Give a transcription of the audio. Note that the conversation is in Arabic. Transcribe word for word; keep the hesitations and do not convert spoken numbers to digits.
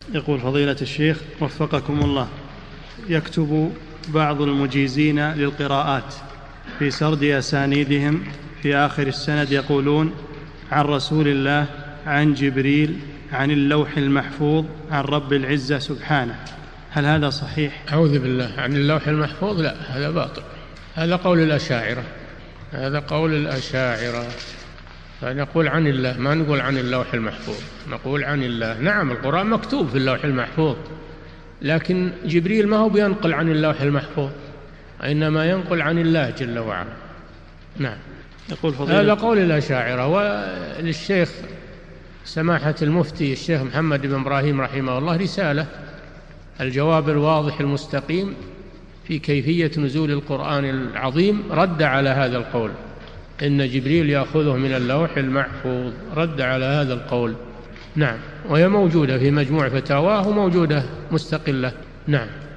يقول فضيلة الشيخ وفقكم الله، يكتب بعض المجيزين للقراءات في سرد أسانيدهم في آخر السند يقولون عن رسول الله، عن جبريل، عن اللوح المحفوظ، عن رب العزة سبحانه، هل هذا صحيح؟ أعوذ بالله، عن اللوح المحفوظ لا، هذا باطل، هذا قول الأشاعرة، هذا قول الأشاعرة. فنقول عن الله، ما نقول عن اللوح المحفوظ، نقول عن الله. نعم القرآن مكتوب في اللوح المحفوظ، لكن جبريل ما هو بينقل عن اللوح المحفوظ، إنما ينقل عن الله جل وعلا. نعم. يقول فضيلة هذا قول الأشاعرة. وللشيخ سماحة المفتي الشيخ محمد بن إبراهيم رحمه الله رسالة، الجواب الواضح المستقيم في كيفية نزول القرآن العظيم، رد على هذا القول إن جبريل يأخذه من اللوح المحفوظ، رد على هذا القول. نعم. وهي موجودة في مجموع فتاواه وموجودة مستقلة. نعم.